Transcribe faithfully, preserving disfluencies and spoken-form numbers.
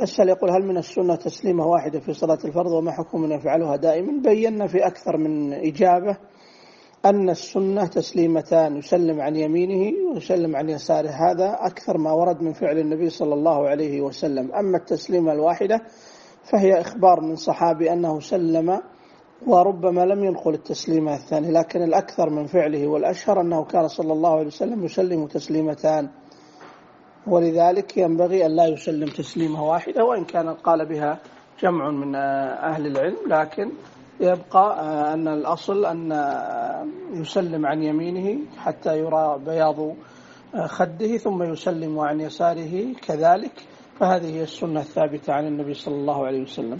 يسأل يقول: هل من السنة تسليمة واحدة في صلاة الفرض وما حكم من يفعلها دائما؟ بينا في أكثر من إجابة أن السنة تسليمتان، يسلم عن يمينه ويسلم عن يساره، هذا أكثر ما ورد من فعل النبي صلى الله عليه وسلم. أما التسليمة الواحدة فهي إخبار من صحابي أنه سلم وربما لم ينقل التسليمة الثانية، لكن الأكثر من فعله والأشهر أنه كان صلى الله عليه وسلم يسلم تسليمتان، ولذلك ينبغي أن لا يسلم تسليمة واحدة، وإن كان قال بها جمع من أهل العلم، لكن يبقى أن الأصل أن يسلم عن يمينه حتى يرى بياض خده ثم يسلم عن يساره كذلك، فهذه هي السنة الثابتة عن النبي صلى الله عليه وسلم.